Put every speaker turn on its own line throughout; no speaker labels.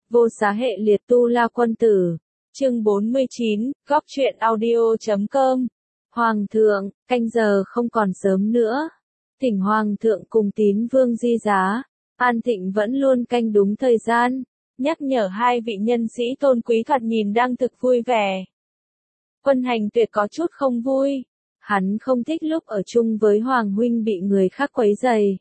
Vô Xá Hệ Liệt Tu La Quân Tử. Chương 49, Góc truyện audio.com. Hoàng thượng, canh giờ không còn sớm nữa. Thỉnh Hoàng thượng cùng Tín Vương di giá. An Thịnh vẫn luôn canh đúng thời gian, nhắc nhở hai vị nhân sĩ tôn quý thoạt nhìn đang thực vui vẻ. Quân Hành Tuyệt có chút không vui. Hắn không thích lúc ở chung với Hoàng huynh bị người khác quấy rầy.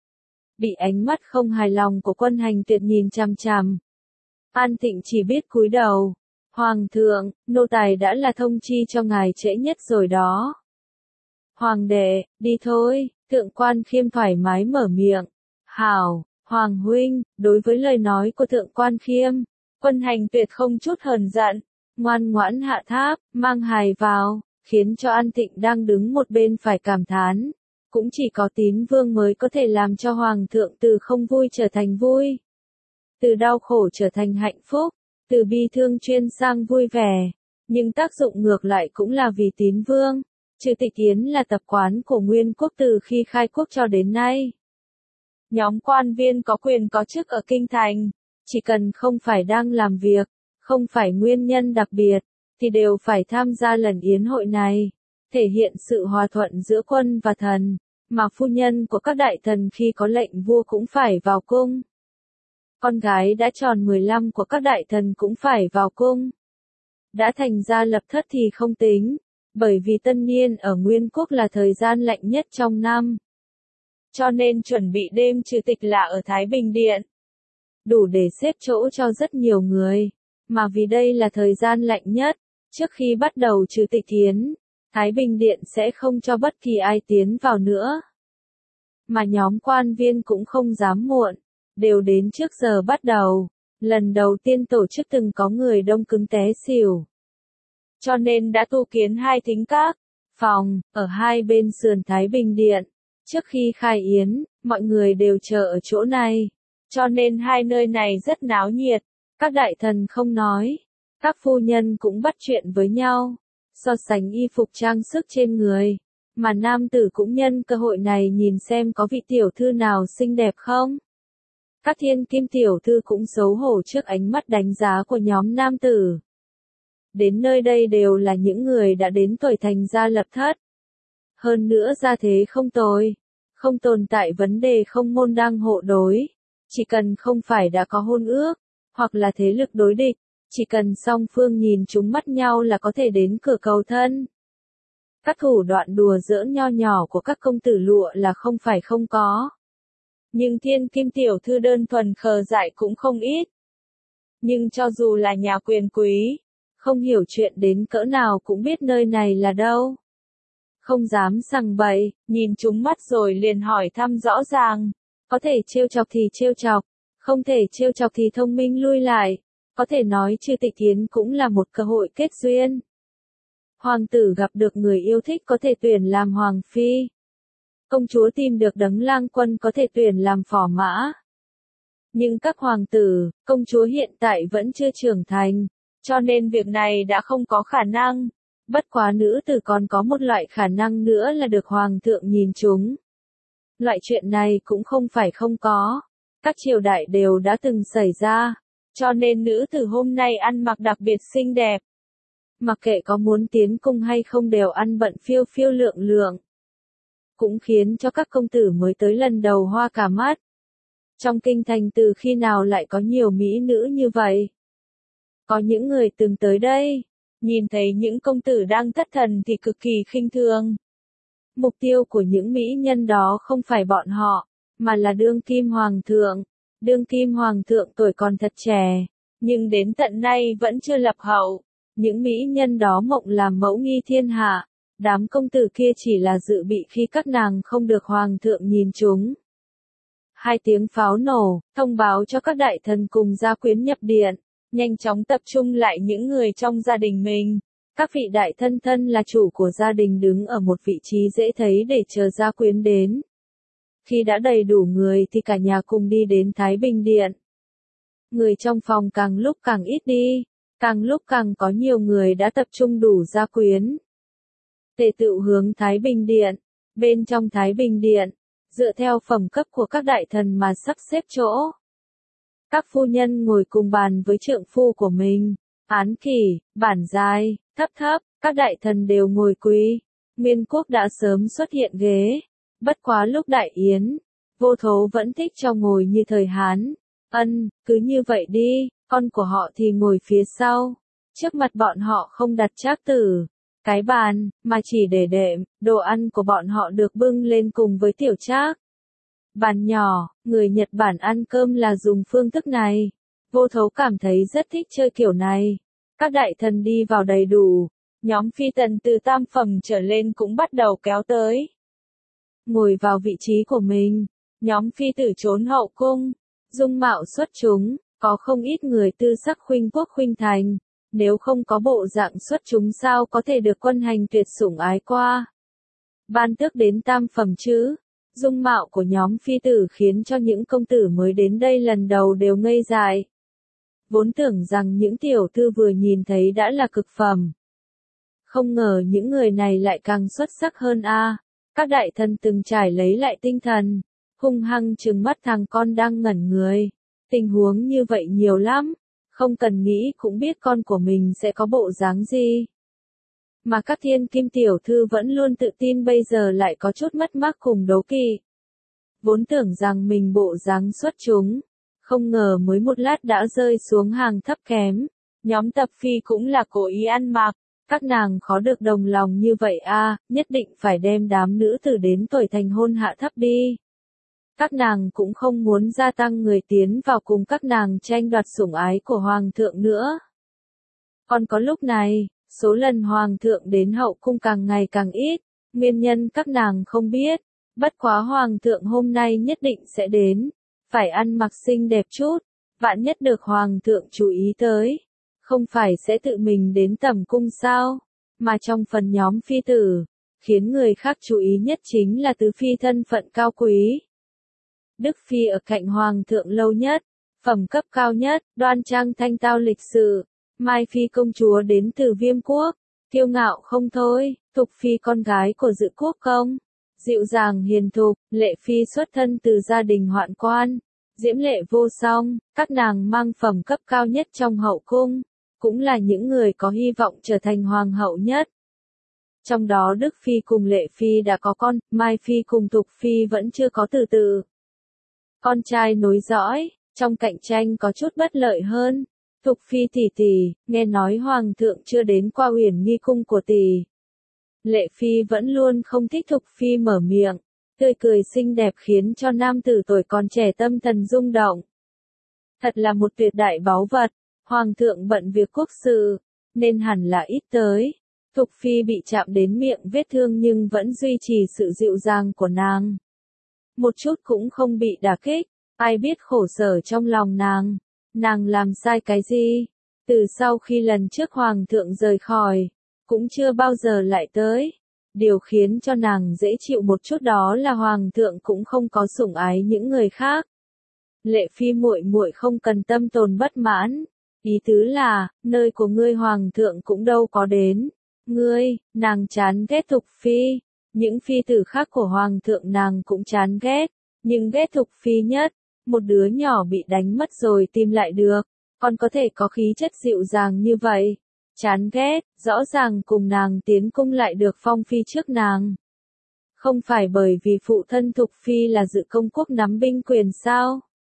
Bị ánh mắt không hài lòng của Quân Hành Tuyệt nhìn chằm chằm. An Thịnh chỉ biết cúi đầu. Hoàng thượng, nô tài đã là thông chi cho ngài trễ nhất rồi đó. Hoàng đệ, đi thôi, Thượng Quan Khiêm thoải mái mở miệng. Hảo, Hoàng huynh, đối với lời nói của Thượng Quan Khiêm, Quân Hành Tuyệt không chút hờn giận, ngoan ngoãn hạ tháp, mang hài vào, khiến cho An Thịnh đang đứng một bên phải cảm thán. Cũng chỉ có Tín Vương mới có thể làm cho Hoàng thượng từ không vui trở thành vui, từ đau khổ trở thành hạnh phúc, từ bi thương chuyên sang vui vẻ. Nhưng tác dụng ngược lại cũng là vì Tín Vương. Trừ tịch yến là tập quán của Nguyên Quốc từ khi khai quốc cho đến nay. Nhóm quan viên có quyền có chức ở Kinh Thành, chỉ cần không phải đang làm việc, không phải nguyên nhân đặc biệt, thì đều phải tham gia lần yến hội này, thể hiện sự hòa thuận giữa quân và thần, mà phu nhân của các đại thần khi có lệnh vua cũng phải vào cung. Con gái đã tròn 15 của các đại thần cũng phải vào cung. Đã thành ra lập thất thì không tính, bởi vì tân niên ở Nguyên Quốc là thời gian lạnh nhất trong năm. Cho nên chuẩn bị đêm trừ tịch là ở Thái Bình Điện. Đủ để xếp chỗ cho rất nhiều người, mà vì đây là thời gian lạnh nhất, trước khi bắt đầu trừ tịch yến, Thái Bình Điện sẽ không cho bất kỳ ai tiến vào nữa. Mà nhóm quan viên cũng không dám muộn, đều đến trước giờ bắt đầu. Lần đầu tiên tổ chức từng có người đông cứng té xỉu. Cho nên đã tu kiến hai thính các, phòng, ở hai bên sườn Thái Bình Điện. Trước khi khai yến, mọi người đều chờ ở chỗ này. Cho nên hai nơi này rất náo nhiệt. Các đại thần không nói. Các phu nhân cũng bắt chuyện với nhau. So sánh y phục trang sức trên người. Mà nam tử cũng nhân cơ hội này nhìn xem có vị tiểu thư nào xinh đẹp không. Các thiên kim tiểu thư cũng xấu hổ trước ánh mắt đánh giá của nhóm nam tử. Đến nơi đây đều là những người đã đến tuổi thành gia lập thất. Hơn nữa gia thế không tồi, không tồn tại vấn đề không môn đăng hộ đối. Chỉ cần không phải đã có hôn ước, hoặc là thế lực đối địch, chỉ cần song phương nhìn trúng mắt nhau là có thể đến cửa cầu thân. Các thủ đoạn đùa giỡn nho nhỏ của các công tử lụa là không phải không có. Nhưng thiên kim tiểu thư đơn thuần khờ dại cũng không ít. Nhưng cho dù là nhà quyền quý, không hiểu chuyện đến cỡ nào cũng biết nơi này là đâu. Không dám sằng bậy, nhìn chúng mắt rồi liền hỏi thăm rõ ràng. Có thể trêu chọc thì trêu chọc, không thể trêu chọc thì thông minh lui lại. Có thể nói trừ tịch yến cũng là một cơ hội kết duyên. Hoàng tử gặp được người yêu thích có thể tuyển làm hoàng phi. Công chúa tìm được đấng lang quân có thể tuyển làm phò mã. Nhưng các hoàng tử, công chúa hiện tại vẫn chưa trưởng thành, cho nên việc này đã không có khả năng. Bất quá nữ tử còn có một loại khả năng nữa là được hoàng thượng nhìn chúng. Loại chuyện này cũng không phải không có. Các triều đại đều đã từng xảy ra, cho nên nữ tử hôm nay ăn mặc đặc biệt xinh đẹp. Mặc kệ có muốn tiến cung hay không đều ăn bận phiêu phiêu lượng lượng. Cũng khiến cho các công tử mới tới lần đầu hoa cả mắt. Trong kinh thành từ khi nào lại có nhiều mỹ nữ như vậy? Có những người từng tới đây, nhìn thấy những công tử đang thất thần thì cực kỳ khinh thường. Mục tiêu của những mỹ nhân đó không phải bọn họ, mà là đương kim hoàng thượng. Đương kim hoàng thượng tuổi còn thật trẻ, nhưng đến tận nay vẫn chưa lập hậu. Những mỹ nhân đó mộng làm mẫu nghi thiên hạ. Đám công tử kia chỉ là dự bị khi các nàng không được hoàng thượng nhìn chúng. Hai tiếng pháo nổ, thông báo cho các đại thần cùng gia quyến nhập điện, nhanh chóng tập trung lại những người trong gia đình mình. Các vị đại thân thân là chủ của gia đình đứng ở một vị trí dễ thấy để chờ gia quyến đến. Khi đã đầy đủ người thì cả nhà cùng đi đến Thái Bình Điện. Người trong phòng càng lúc càng ít đi, càng lúc càng có nhiều người đã tập trung đủ gia quyến. Tề tựu hướng Thái Bình Điện. Bên trong Thái Bình Điện, dựa theo phẩm cấp của các đại thần mà sắp xếp chỗ. Các phu nhân ngồi cùng bàn với trượng phu của mình. Án kỷ, bản giai, thấp thấp, các đại thần đều ngồi quý. Nguyên quốc đã sớm xuất hiện ghế. Bất quá lúc đại yến, Vô Thố vẫn thích cho ngồi như thời Hán. Cứ như vậy đi, con của họ thì ngồi phía sau. Trước mặt bọn họ không đặt trác tử, cái bàn, mà chỉ để đệm, đồ ăn của bọn họ được bưng lên cùng với tiểu trác. Bàn nhỏ, người Nhật Bản ăn cơm là dùng phương thức này. Vô Thố cảm thấy rất thích chơi kiểu này. Các đại thần đi vào đầy đủ, nhóm phi tần từ tam phẩm trở lên cũng bắt đầu kéo tới. Ngồi vào vị trí của mình, nhóm phi tử trốn hậu cung, dung mạo xuất chúng, có không ít người tư sắc khuynh quốc khuynh thành. Nếu không có bộ dạng xuất chúng sao có thể được quân hành tuyệt sủng ái qua. Ban tước đến tam phẩm chứ. Dung mạo của nhóm phi tử khiến cho những công tử mới đến đây lần đầu đều ngây dại. Vốn tưởng rằng những tiểu thư vừa nhìn thấy đã là cực phẩm. Không ngờ những người này lại càng xuất sắc hơn a. Các đại thần từng trải lấy lại tinh thần, hung hăng trừng mắt thằng con đang ngẩn người. Tình huống như vậy nhiều lắm, không cần nghĩ cũng biết con của mình sẽ có bộ dáng gì. Mà các thiên kim tiểu thư vẫn luôn tự tin bây giờ lại có chút mất mát cùng đố kỵ. Vốn tưởng rằng mình bộ dáng xuất chúng, không ngờ mới một lát đã rơi xuống hàng thấp kém. Nhóm tập phi cũng là cố ý ăn mặc, các nàng khó được đồng lòng như vậy a, nhất định phải đem đám nữ tử đến tuổi thành hôn hạ thấp đi. Các nàng cũng không muốn gia tăng người tiến vào cùng các nàng tranh đoạt sủng ái của hoàng thượng nữa. Còn có lúc này, số lần hoàng thượng đến hậu cung càng ngày càng ít, nguyên nhân các nàng không biết, bất quá hoàng thượng hôm nay nhất định sẽ đến, phải ăn mặc xinh đẹp chút, vạn nhất được hoàng thượng chú ý tới, không phải sẽ tự mình đến tẩm cung sao, mà trong phần nhóm phi tử, khiến người khác chú ý nhất chính là tứ phi thân phận cao quý. Đức phi ở cạnh hoàng thượng lâu nhất, phẩm cấp cao nhất, đoan trang thanh tao lịch sự. Mai phi công chúa đến từ Viêm quốc, kiêu ngạo không thôi. Thục phi con gái của Dự quốc công, dịu dàng hiền thục. Lệ phi xuất thân từ gia đình hoạn quan, diễm lệ vô song. Các nàng mang phẩm cấp cao nhất trong hậu cung, cũng là những người có hy vọng trở thành hoàng hậu nhất. Trong đó Đức phi cùng Lệ phi đã có con, Mai phi cùng Thục phi vẫn chưa có từ từ. Con trai nối dõi, trong cạnh tranh có chút bất lợi hơn. Thục phi tỷ tỷ, nghe nói hoàng thượng chưa đến qua Uyển Nghi cung của tỷ. Lệ phi vẫn luôn không thích Thục phi mở miệng, tươi cười xinh đẹp khiến cho nam tử tuổi còn trẻ tâm thần rung động. Thật là một tuyệt đại báu vật, hoàng thượng bận việc quốc sự, nên hẳn là ít tới. Thục phi bị chạm đến miệng vết thương nhưng vẫn duy trì sự dịu dàng của nàng. Một chút cũng không bị đả kích, ai biết khổ sở trong lòng nàng. Nàng làm sai cái gì? Từ sau khi lần trước hoàng thượng rời khỏi, cũng chưa bao giờ lại tới. Điều khiến cho nàng dễ chịu một chút đó là hoàng thượng cũng không có sủng ái những người khác. Lệ phi muội muội không cần tâm tồn bất mãn. Ý tứ là, nơi của ngươi hoàng thượng cũng đâu có đến. Ngươi, nàng chán ghét Thục phi. Những phi tử khác của hoàng thượng nàng cũng chán ghét, nhưng ghét Thục phi nhất. Một đứa nhỏ bị đánh mất rồi tìm lại được, còn có thể có khí chất dịu dàng như vậy. Chán ghét, rõ ràng cùng nàng tiến cung lại được phong phi trước nàng. Không phải bởi vì phụ thân Thục phi là Dự công quốc nắm binh quyền sao?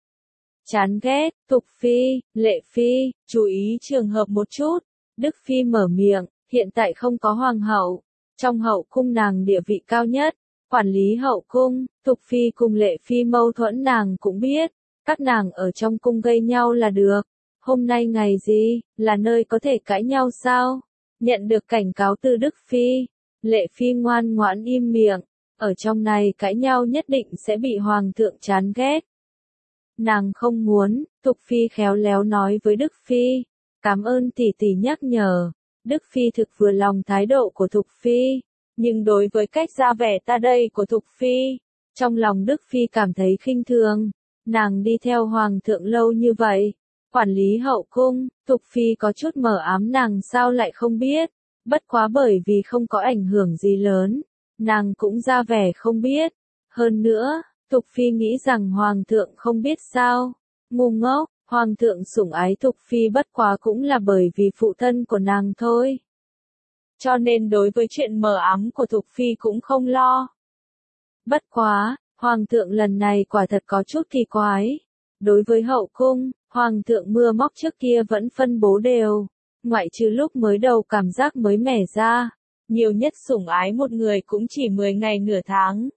Chán ghét, Thục phi, Lệ phi, chú ý trường hợp một chút. Đức phi mở miệng, hiện tại không có hoàng hậu, trong hậu cung nàng địa vị cao nhất. Quản lý hậu cung, Thục phi cùng Lệ phi mâu thuẫn nàng cũng biết, các nàng ở trong cung gây nhau là được. Hôm nay ngày gì, là nơi có thể cãi nhau sao? Nhận được cảnh cáo từ Đức phi, Lệ phi ngoan ngoãn im miệng, ở trong này cãi nhau nhất định sẽ bị hoàng thượng chán ghét. Nàng không muốn, Thục phi khéo léo nói với Đức phi, cảm ơn tỷ tỷ nhắc nhở. Đức phi thực vừa lòng thái độ của Thục phi. Nhưng đối với cách ra vẻ ta đây của Thục phi, trong lòng Đức phi cảm thấy khinh thường. Nàng đi theo hoàng thượng lâu như vậy, quản lý hậu cung, Thục phi có chút mờ ám nàng sao lại không biết. Bất quá bởi vì không có ảnh hưởng gì lớn, nàng cũng ra vẻ không biết. Hơn nữa, Thục phi nghĩ rằng hoàng thượng không biết sao. Ngu ngốc, Hoàng thượng sủng ái Thục Phi bất quá cũng là bởi vì phụ thân của nàng thôi. Cho nên đối với chuyện mờ ám của Thục Phi cũng không lo. Bất quá, Hoàng thượng lần này quả thật có chút kỳ quái. Đối với hậu cung, Hoàng thượng mưa móc trước kia vẫn phân bố đều, ngoại trừ lúc mới đầu cảm giác mới mẻ ra, nhiều nhất sủng ái một người cũng chỉ 10 ngày nửa tháng.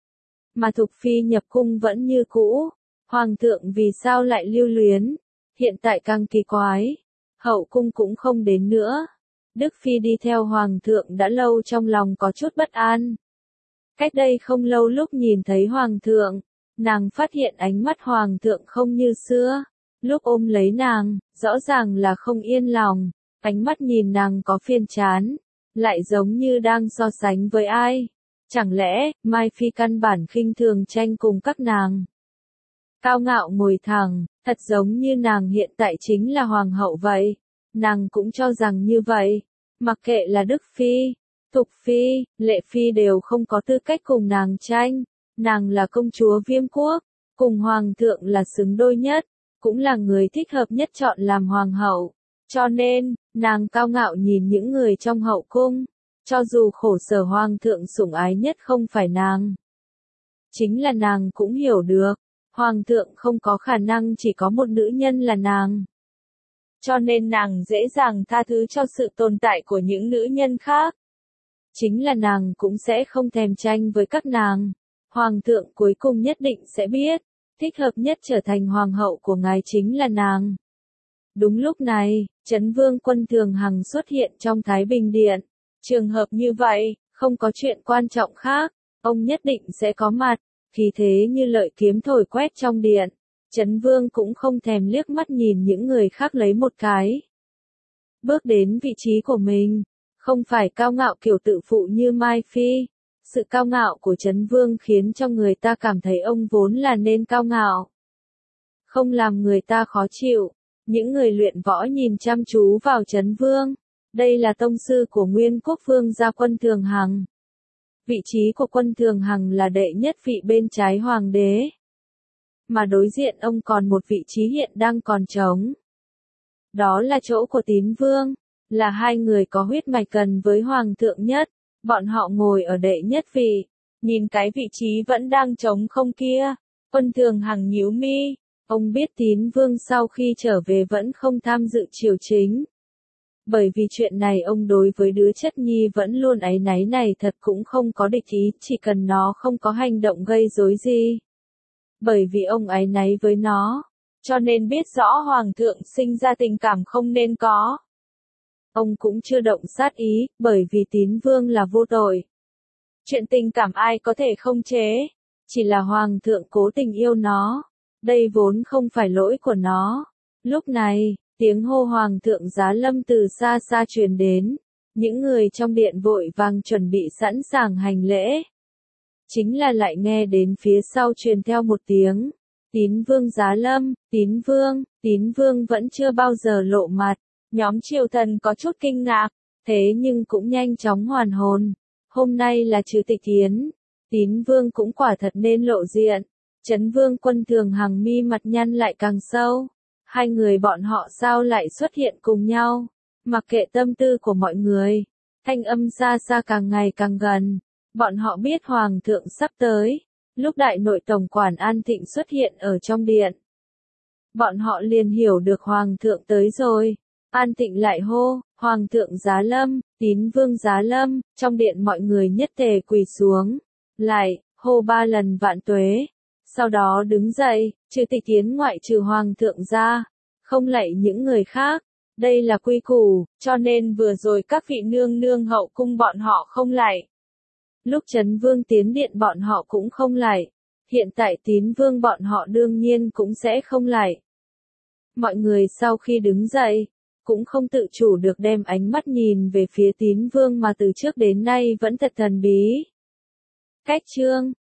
Mà Thục Phi nhập cung vẫn như cũ, Hoàng thượng vì sao lại lưu luyến, hiện tại càng kỳ quái, hậu cung cũng không đến nữa. Đức Phi đi theo Hoàng thượng đã lâu trong lòng có chút bất an. Cách đây không lâu lúc nhìn thấy Hoàng thượng, nàng phát hiện ánh mắt Hoàng thượng không như xưa. Lúc ôm lấy nàng, rõ ràng là không yên lòng, ánh mắt nhìn nàng có phiền chán, lại giống như đang so sánh với ai. Chẳng lẽ, Mai Phi căn bản khinh thường tranh cùng các nàng. Cao ngạo ngồi thẳng, thật giống như nàng hiện tại chính là hoàng hậu vậy. Nàng cũng cho rằng như vậy, mặc kệ là Đức Phi, Thục Phi, Lệ Phi đều không có tư cách cùng nàng tranh. Nàng là công chúa Viêm Quốc, cùng hoàng thượng là xứng đôi nhất, cũng là người thích hợp nhất chọn làm hoàng hậu. Cho nên, nàng cao ngạo nhìn những người trong hậu cung, cho dù khổ sở hoàng thượng sủng ái nhất không phải nàng. Chính là nàng cũng hiểu được, hoàng thượng không có khả năng chỉ có một nữ nhân là nàng. Cho nên nàng dễ dàng tha thứ cho sự tồn tại của những nữ nhân khác. Chính là nàng cũng sẽ không thèm tranh với các nàng. Hoàng thượng cuối cùng nhất định sẽ biết, thích hợp nhất trở thành hoàng hậu của ngài chính là nàng. Đúng lúc này, Trấn Vương Quân Thường Hằng xuất hiện trong Thái Bình Điện. Trường hợp như vậy, không có chuyện quan trọng khác, ông nhất định sẽ có mặt, khí thế như lợi kiếm thổi quét trong điện. Trấn Vương cũng không thèm liếc mắt nhìn những người khác lấy một cái. Bước đến vị trí của mình, không phải cao ngạo kiểu tự phụ như Mai Phi. Sự cao ngạo của Trấn Vương khiến cho người ta cảm thấy ông vốn là nên cao ngạo. Không làm người ta khó chịu, những người luyện võ nhìn chăm chú vào Trấn Vương. Đây là tông sư của Nguyên Quốc Vương gia Quân Thường Hằng. Vị trí của Quân Thường Hằng là đệ nhất vị bên trái hoàng đế. Mà đối diện ông còn một vị trí hiện đang còn trống. Đó là chỗ của Tín Vương, là hai người có huyết mạch gần với hoàng thượng nhất. Bọn họ ngồi ở đệ nhất vị, nhìn cái vị trí vẫn đang trống không kia. Quân Thường Hằng nhíu mi, ông biết Tín Vương sau khi trở về vẫn không tham dự triều chính. Bởi vì chuyện này ông đối với đứa chất nhi vẫn luôn áy náy này thật cũng không có địch ý, chỉ cần nó không có hành động gây rối gì. Bởi vì ông áy náy với nó, cho nên biết rõ hoàng thượng sinh ra tình cảm không nên có. Ông cũng chưa động sát ý, bởi vì Tín Vương là vô tội. Chuyện tình cảm ai có thể không chế, chỉ là hoàng thượng cố tình yêu nó. Đây vốn không phải lỗi của nó. Lúc này, tiếng hô hoàng thượng giá lâm từ xa xa truyền đến. Những người trong điện vội vàng chuẩn bị sẵn sàng hành lễ. Chính là lại nghe đến phía sau truyền theo một tiếng. Tín Vương giá lâm, Tín Vương vẫn chưa bao giờ lộ mặt. Nhóm triều thần có chút kinh ngạc, thế nhưng cũng nhanh chóng hoàn hồn. Hôm nay là trừ tịch yến, Tín Vương cũng quả thật nên lộ diện. Trấn Vương Quân Thường Hằng mi mặt nhăn lại càng sâu. Hai người bọn họ sao lại xuất hiện cùng nhau? Mặc kệ tâm tư của mọi người, thanh âm xa xa càng ngày càng gần. Bọn họ biết Hoàng thượng sắp tới. Lúc đại nội tổng quản An Thịnh xuất hiện ở trong điện, bọn họ liền hiểu được Hoàng thượng tới rồi. An Thịnh lại hô, Hoàng thượng giá lâm, Tín Vương giá lâm, trong điện mọi người nhất tề quỳ xuống, lại, hô 3 lần vạn tuế. Sau đó đứng dậy, trừ tịch yến ngoại trừ Hoàng thượng ra, không lạy những người khác. Đây là quy củ, cho nên vừa rồi các vị nương nương hậu cung bọn họ không lạy. Lúc Trấn Vương tiến điện bọn họ cũng không lạy. Hiện tại Tín Vương bọn họ đương nhiên cũng sẽ không lạy. Mọi người sau khi đứng dậy, cũng không tự chủ được đem ánh mắt nhìn về phía Tín Vương mà từ trước đến nay vẫn thật thần bí. Cách chương